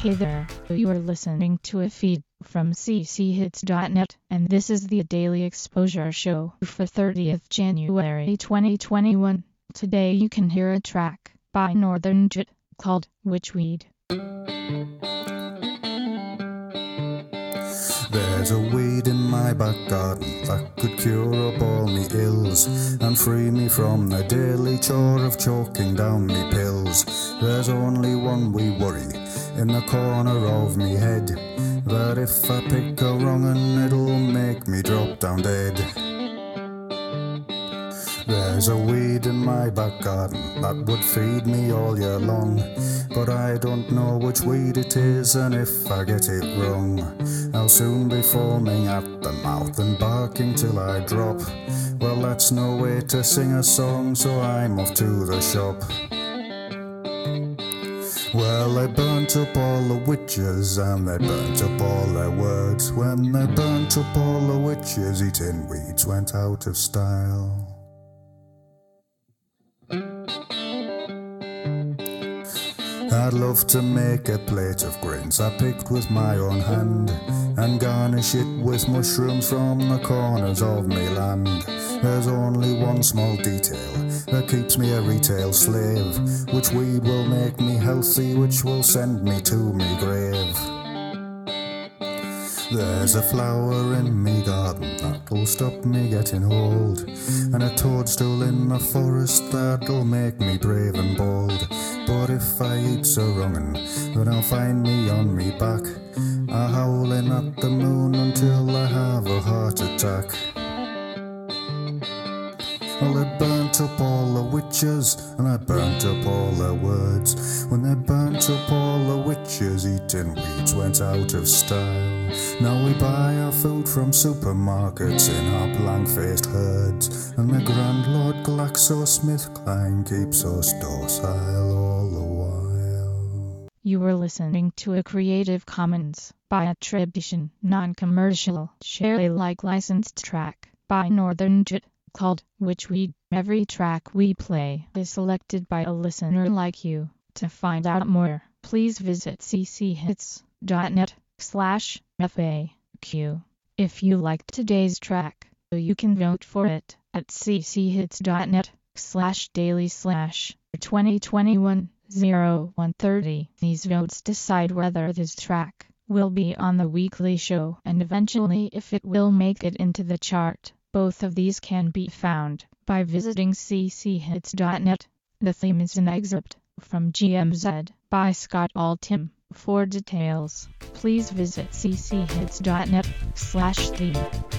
Hey there, you are listening to a feed from cchits.net, and this is the Daily Exposure Show for 30th January 2021. Today you can hear a track by Northern Jit called Witchweed. There's a weed in my back garden that could cure up all me ills and free me from the daily chore of choking down me pills. There's only one wee worry in the corner of me head, that if I pick a wrong un it'll make me drop down dead. There's a weed in my back garden that would feed me all year long, but I don't know which weed it is, and if I get it wrong I'll soon be foaming at the mouth and barking till I drop. Well, that's no way to sing a song, so I'm off to the shop. Well, they burnt up all the witches and they burnt up all their words. When they burnt up all the witches, eating weeds went out of style. I'd love to make a plate of grains I picked with my own hand and garnish it with mushrooms from the corners of me land. There's only one small detail that keeps me a retail slave, which weed will make me healthy, which will send me to me grave. There's a flower in me garden that'll stop me getting old, and a toadstool in the forest that'll make me brave and bold. But if I eat so wrongin', then I'll find me on me back, a-howling at the moon until I have a heart attack. Well, they burnt up all the witches and I burnt up all their words. When they burnt up all the witches, eating weeds went out of style. Now we buy our food from supermarkets in our blank-faced herds, and the Grand Lord GlaxoSmithKline keeps us docile all the while. You were listening to a Creative Commons by attribution, non-commercial, share-alike licensed track by Northern Jit called Witchweed. Every track we play is selected by a listener like you. To find out more, please visit cchits.net/FAQ. If you liked today's track, you can vote for it at cchits.net/daily/2021-0130. These votes decide whether this track will be on the weekly show and eventually if it will make it into the chart. Both of these can be found by visiting cchits.net. The theme is an excerpt from GMZ by Scott Altham. For details, please visit cchits.net/theme.